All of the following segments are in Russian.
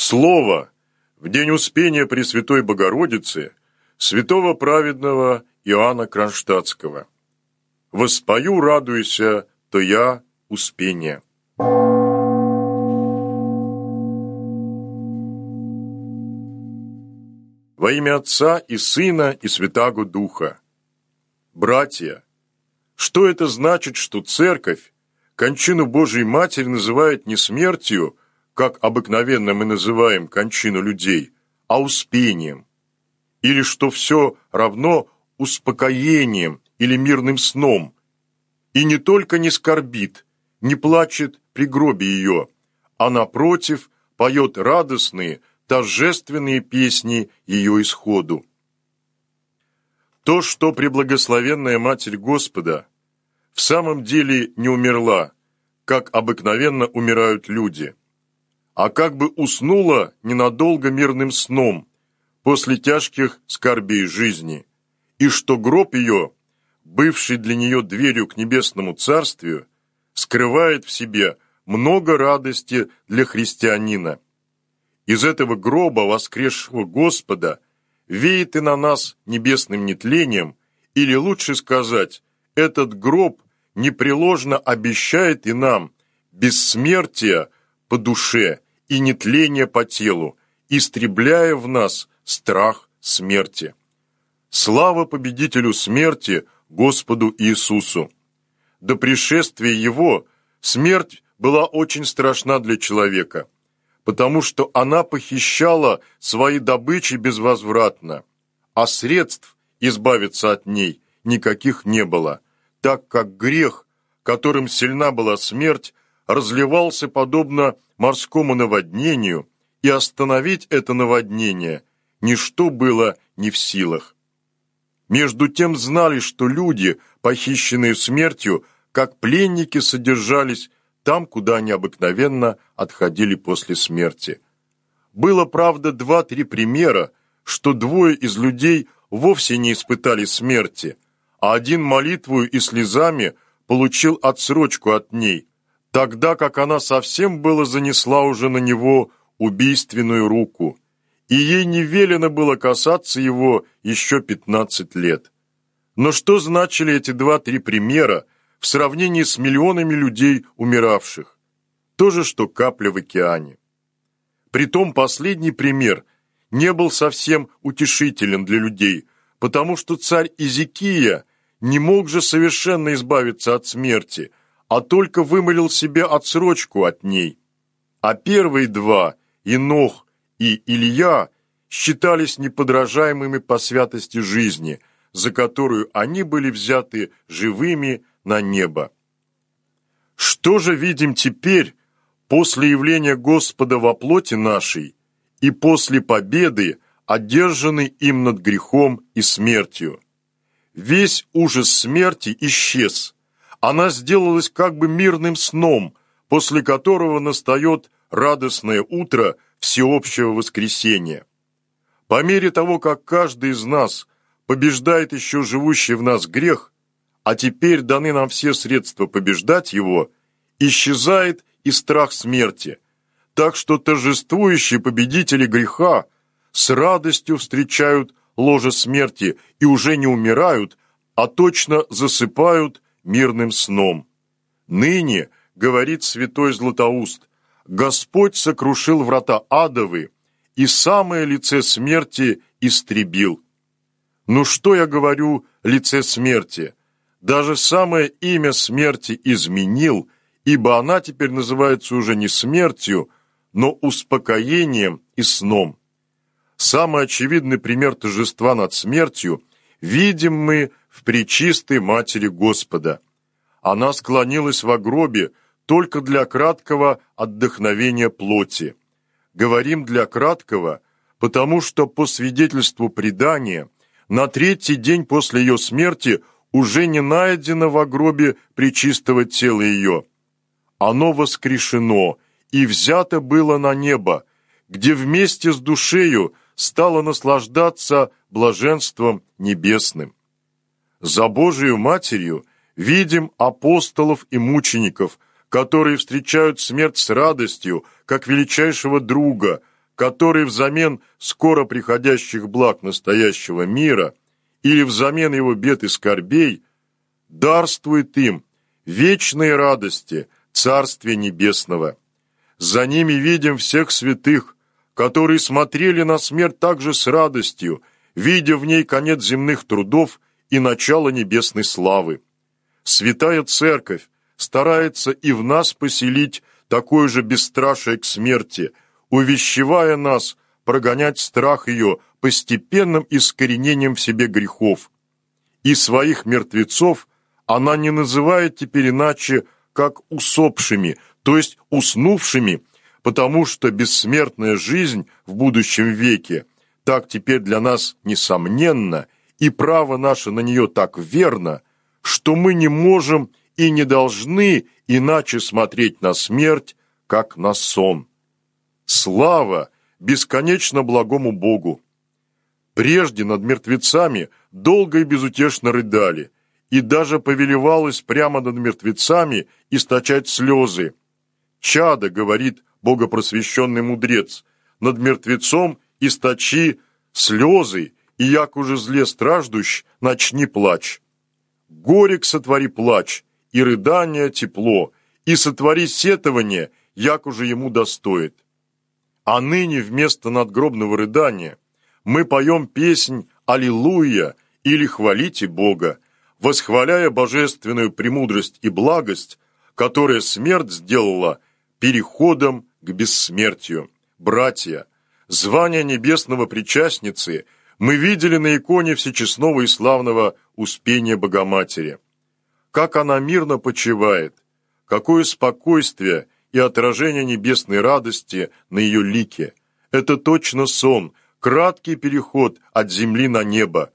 Слово в день Успения Пресвятой Богородицы святого праведного Иоанна Кронштадтского. «Воспою, радуйся, то я Успение». Во имя Отца и Сына и Святаго Духа. Братья, что это значит, что Церковь кончину Божией Матери называет не смертью, как обыкновенно мы называем кончину людей, а успением, или что все равно успокоением или мирным сном, и не только не скорбит, не плачет при гробе ее, а напротив поет радостные, торжественные песни ее исходу. То, что преблагословенная Матерь Господа в самом деле не умерла, как обыкновенно умирают люди, а как бы уснула ненадолго мирным сном после тяжких скорбей жизни, и что гроб ее, бывший для нее дверью к небесному царствию, скрывает в себе много радости для христианина. Из этого гроба воскресшего Господа веет и на нас небесным нетлением, или лучше сказать, этот гроб непреложно обещает и нам бессмертие по душе и нетление по телу, истребляя в нас страх смерти. Слава победителю смерти, Господу Иисусу! До пришествия Его смерть была очень страшна для человека, потому что она похищала свои добычи безвозвратно, а средств избавиться от ней никаких не было, так как грех, которым сильна была смерть, разливался подобно морскому наводнению, и остановить это наводнение ничто было не в силах. Между тем знали, что люди, похищенные смертью, как пленники содержались там, куда они обыкновенно отходили после смерти. Было, правда, 2-3 примера, что двое из людей вовсе не испытали смерти, а один молитвою и слезами получил отсрочку от ней, тогда как она совсем было занесла уже на него убийственную руку, и ей не велено было касаться его еще 15 лет. Но что значили эти 2-3 примера в сравнении с миллионами людей, умиравших? То же, что капля в океане. Притом последний пример не был совсем утешителен для людей, потому что царь Изикия не мог же совершенно избавиться от смерти, а только вымолил себе отсрочку от ней. А первые два, Енох и Илья, считались неподражаемыми по святости жизни, за которую они были взяты живыми на небо. Что же видим теперь после явления Господа во плоти нашей и после победы, одержанной им над грехом и смертью? Весь ужас смерти исчез. Она сделалась как бы мирным сном, после которого настает радостное утро всеобщего воскресения. По мере того, как каждый из нас побеждает еще живущий в нас грех, а теперь даны нам все средства побеждать его, исчезает и страх смерти, так что торжествующие победители греха с радостью встречают ложе смерти и уже не умирают, а точно засыпают мирным сном. Ныне, говорит святой Златоуст, Господь сокрушил врата адовы и самое лице смерти истребил. Ну что я говорю, лице смерти? Даже самое имя смерти изменил, ибо она теперь называется уже не смертью, но успокоением и сном. Самый очевидный пример торжества над смертью видим мы в Пречистой Матери Господа. Она склонилась во гробе только для краткого отдохновения плоти. Говорим «для краткого», потому что по свидетельству предания на 3-й день после ее смерти уже не найдено во гробе пречистого тела ее. Оно воскрешено и взято было на небо, где вместе с душею стало наслаждаться блаженством небесным. За Божию Матерью видим апостолов и мучеников, которые встречают смерть с радостью, как величайшего друга, который взамен скоро приходящих благ настоящего мира или взамен его бед и скорбей дарствует им вечные радости Царствия Небесного. За ними видим всех святых, которые смотрели на смерть также с радостью, видя в ней конец земных трудов и начало небесной славы. Святая Церковь старается и в нас поселить такое же бесстрашие к смерти, увещевая нас прогонять страх ее постепенным искоренением в себе грехов. И своих мертвецов она не называет теперь иначе, как усопшими, то есть уснувшими, потому что бессмертная жизнь в будущем веке так теперь для нас несомненна, и право наше на нее так верно, что мы не можем и не должны иначе смотреть на смерть, как на сон. Слава бесконечно благому Богу! Прежде над мертвецами долго и безутешно рыдали, и даже повелевалось прямо над мертвецами источать слезы. «Чадо, — говорит богопросвященный мудрец, — над мертвецом источи слезы, и як уже зле страждущ, начни плач. Горек сотвори плач, и рыдание тепло, и сотвори сетование, як уже ему достоит». А ныне вместо надгробного рыдания мы поем песнь «Аллилуйя» или «Хвалите Бога», восхваляя божественную премудрость и благость, которая смерть сделала переходом к бессмертию. Братья, звание небесного причастницы мы видели на иконе всечестного и славного Успения Богоматери. Как она мирно почивает, какое спокойствие и отражение небесной радости на ее лике. Это точно сон, краткий переход от земли на небо.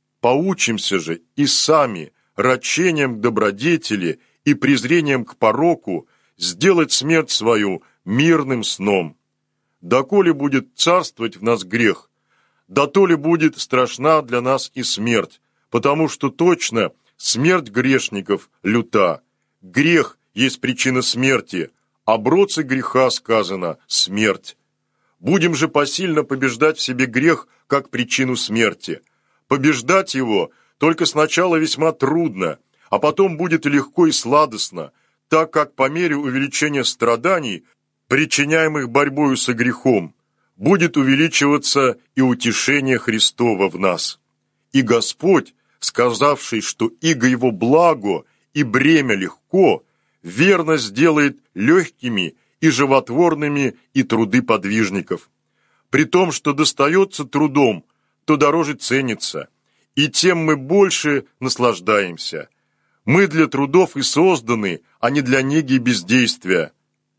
Поучимся же и сами, рачением к добродетели и презрением к пороку, сделать смерть свою мирным сном. Доколе будет царствовать в нас грех, да то ли будет страшна для нас и смерть, потому что точно смерть грешников люта. Грех есть причина смерти, а броце греха сказано «смерть». Будем же посильно побеждать в себе грех как причину смерти. Побеждать его только сначала весьма трудно, а потом будет и легко и сладостно, так как по мере увеличения страданий, причиняемых борьбою со грехом, будет увеличиваться и утешение Христово в нас. И Господь, сказавший, что иго его благо и бремя легко, верно сделает легкими и животворными и труды подвижников. При том, что достается трудом, то дороже ценится, и тем мы больше наслаждаемся. Мы для трудов и созданы, а не для неги и бездействия.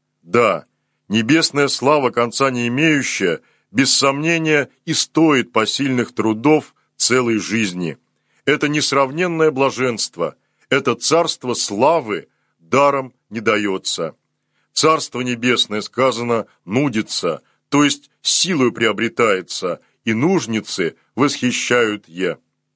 Да, небесная слава, конца не имеющая, без сомнения и стоит посильных трудов целой жизни. Это несравненное блаженство, это царство славы даром не дается. Царство небесное, сказано, нудится, то есть силою приобретается, и нужницы восхищают е.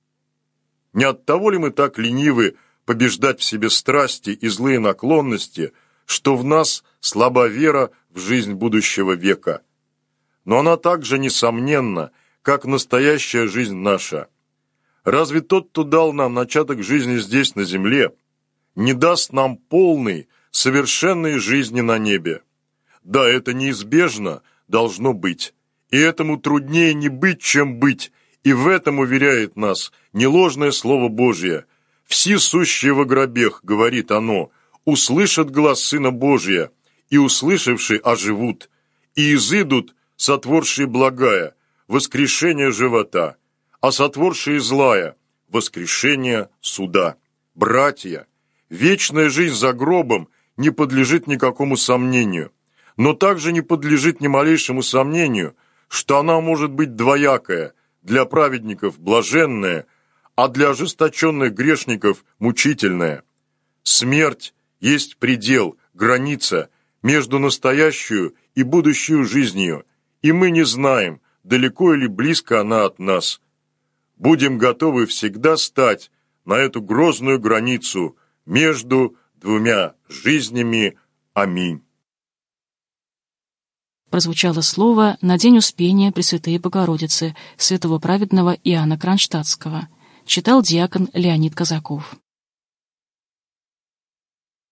Не от того ли мы так ленивы побеждать в себе страсти и злые наклонности, что в нас слаба вера в жизнь будущего века? Но она также несомненна, как настоящая жизнь наша. Разве тот, кто дал нам начаток жизни здесь, на земле, не даст нам полной, совершенной жизни на небе? Да, это неизбежно должно быть, и этому труднее не быть, чем быть, и в этом уверяет нас не ложное Слово Божие. «Все сущие во гробех, — говорит оно, — услышат глас Сына Божия, и, услышавши, оживут, и изыдут, сотворшие благая, воскрешение живота, а сотворшие злая, воскрешение суда». Братья, вечная жизнь за гробом не подлежит никакому сомнению, но также не подлежит ни малейшему сомнению, что она может быть двоякая, для праведников блаженная, а для ожесточенных грешников мучительная. Смерть есть предел, граница между настоящую и будущую жизнью, и мы не знаем, далеко или близко она от нас. Будем готовы всегда стать на эту грозную границу между двумя жизнями. Аминь. прозвучало слово на день Успения Пресвятой Богородицы святого праведного Иоанна Кронштадтского. Читал диакон Леонид Казаков.